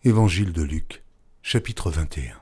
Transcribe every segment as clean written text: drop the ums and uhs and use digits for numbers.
Évangile de Luc, chapitre 21.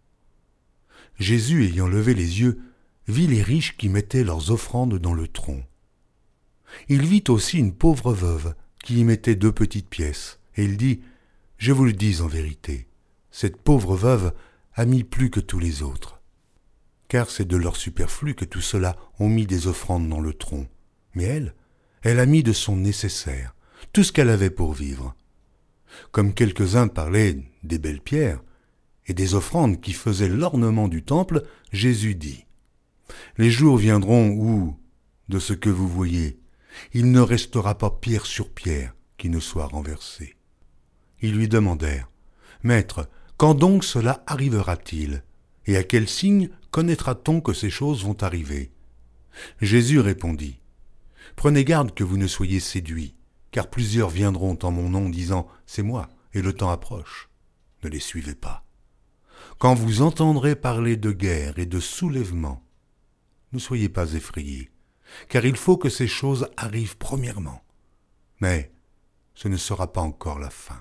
Jésus, ayant levé les yeux, vit les riches qui mettaient leurs offrandes dans le tronc. Il vit aussi une pauvre veuve qui y mettait 2 petites pièces, et il dit « Je vous le dis en vérité, cette pauvre veuve a mis plus que tous les autres. Car c'est de leur superflu que tous ceux-là ont mis des offrandes dans le tronc. Mais elle a mis de son nécessaire, tout ce qu'elle avait pour vivre. » Comme quelques-uns parlaient des belles pierres et des offrandes qui faisaient l'ornement du temple, Jésus dit « Les jours viendront où, de ce que vous voyez, il ne restera pas pierre sur pierre qui ne soit renversée. » Ils lui demandèrent « Maître, quand donc cela arrivera-t-il? Et à quel signe connaîtra-t-on que ces choses vont arriver ?» Jésus répondit « Prenez garde que vous ne soyez séduits, car plusieurs viendront en mon nom disant « C'est moi » et le temps approche. Ne les suivez pas. Quand vous entendrez parler de guerre et de soulèvement, ne soyez pas effrayés, car il faut que ces choses arrivent premièrement. Mais ce ne sera pas encore la fin.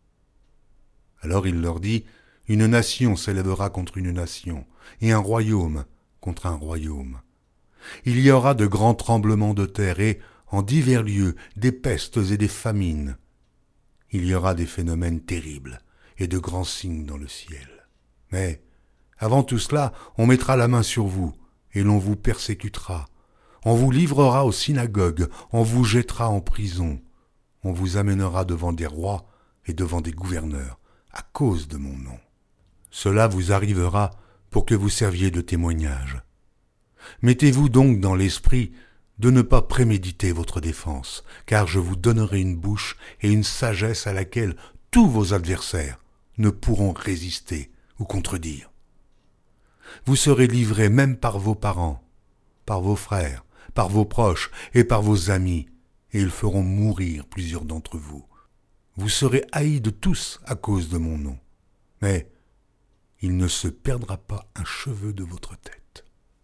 Alors il leur dit, une nation s'élèvera contre une nation, et un royaume contre un royaume. Il y aura de grands tremblements de terre et, en divers lieux, des pestes et des famines. Il y aura des phénomènes terribles et de grands signes dans le ciel. Mais, avant tout cela, on mettra la main sur vous, et l'on vous persécutera. On vous livrera aux synagogues, on vous jettera en prison. On vous amènera devant des rois et devant des gouverneurs, à cause de mon nom. Cela vous arrivera pour que vous serviez de témoignage. Mettez-vous donc dans l'esprit de ne pas préméditer votre défense, car je vous donnerai une bouche et une sagesse à laquelle tous vos adversaires ne pourront résister ou contredire. Vous serez livrés même par vos parents, par vos frères, par vos proches et par vos amis, et ils feront mourir plusieurs d'entre vous. Vous serez haïs de tous à cause de mon nom, mais il ne se perdra pas un cheveu de votre tête.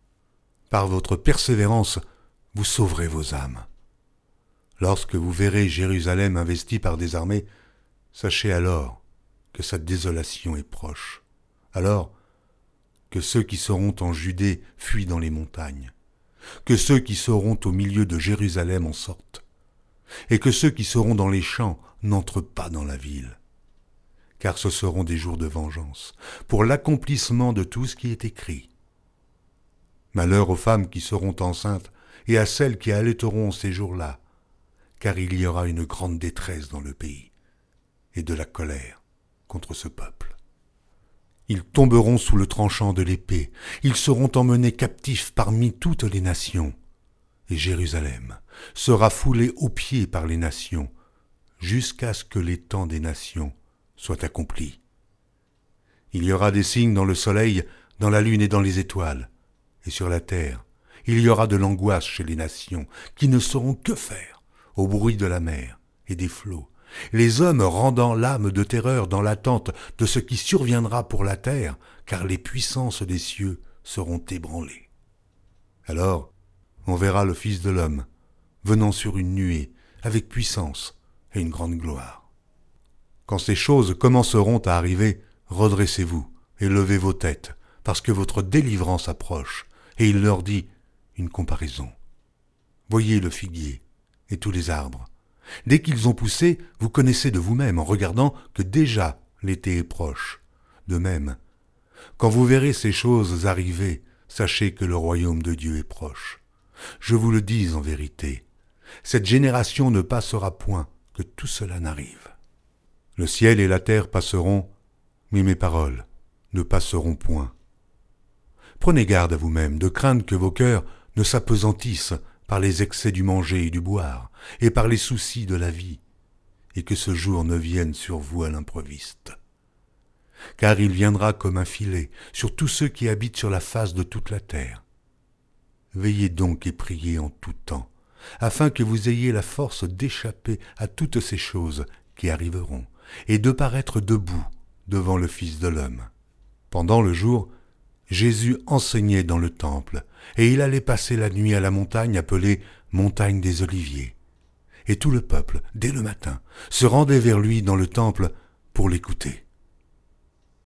Par votre persévérance, vous sauverez vos âmes. Lorsque vous verrez Jérusalem investie par des armées, sachez alors que sa désolation est proche. Alors que ceux qui seront en Judée fuient dans les montagnes, que ceux qui seront au milieu de Jérusalem en sortent, et que ceux qui seront dans les champs n'entrent pas dans la ville. Car ce seront des jours de vengeance, pour l'accomplissement de tout ce qui est écrit. Malheur aux femmes qui seront enceintes et à celles qui allaiteront ces jours-là, car il y aura une grande détresse dans le pays, et de la colère contre ce peuple. Ils tomberont sous le tranchant de l'épée, ils seront emmenés captifs parmi toutes les nations, et Jérusalem sera foulée aux pieds par les nations, jusqu'à ce que les temps des nations soient accomplis. Il y aura des signes dans le soleil, dans la lune et dans les étoiles, et sur la terre, il y aura de l'angoisse chez les nations, qui ne sauront que faire au bruit de la mer et des flots, les hommes rendant l'âme de terreur dans l'attente de ce qui surviendra pour la terre, car les puissances des cieux seront ébranlées. Alors, on verra le Fils de l'homme venant sur une nuée, avec puissance et une grande gloire. Quand ces choses commenceront à arriver, redressez-vous et levez vos têtes, parce que votre délivrance approche. Et il leur dit une comparaison. Voyez le figuier et tous les arbres. Dès qu'ils ont poussé, vous connaissez de vous-même en regardant que déjà l'été est proche. De même, quand vous verrez ces choses arriver, sachez que le royaume de Dieu est proche. Je vous le dis en vérité, cette génération ne passera point que tout cela n'arrive. Le ciel et la terre passeront, mais mes paroles ne passeront point. Prenez garde à vous-même de craindre que vos cœurs ne s'apesantissent par les excès du manger et du boire, et par les soucis de la vie, et que ce jour ne vienne sur vous à l'improviste. Car il viendra comme un filet sur tous ceux qui habitent sur la face de toute la terre. Veillez donc et priez en tout temps, afin que vous ayez la force d'échapper à toutes ces choses qui arriveront, et de paraître debout devant le Fils de l'homme. Pendant le jour, Jésus enseignait dans le temple, et il allait passer la nuit à la montagne appelée montagne des Oliviers. Et tout le peuple, dès le matin, se rendait vers lui dans le temple pour l'écouter.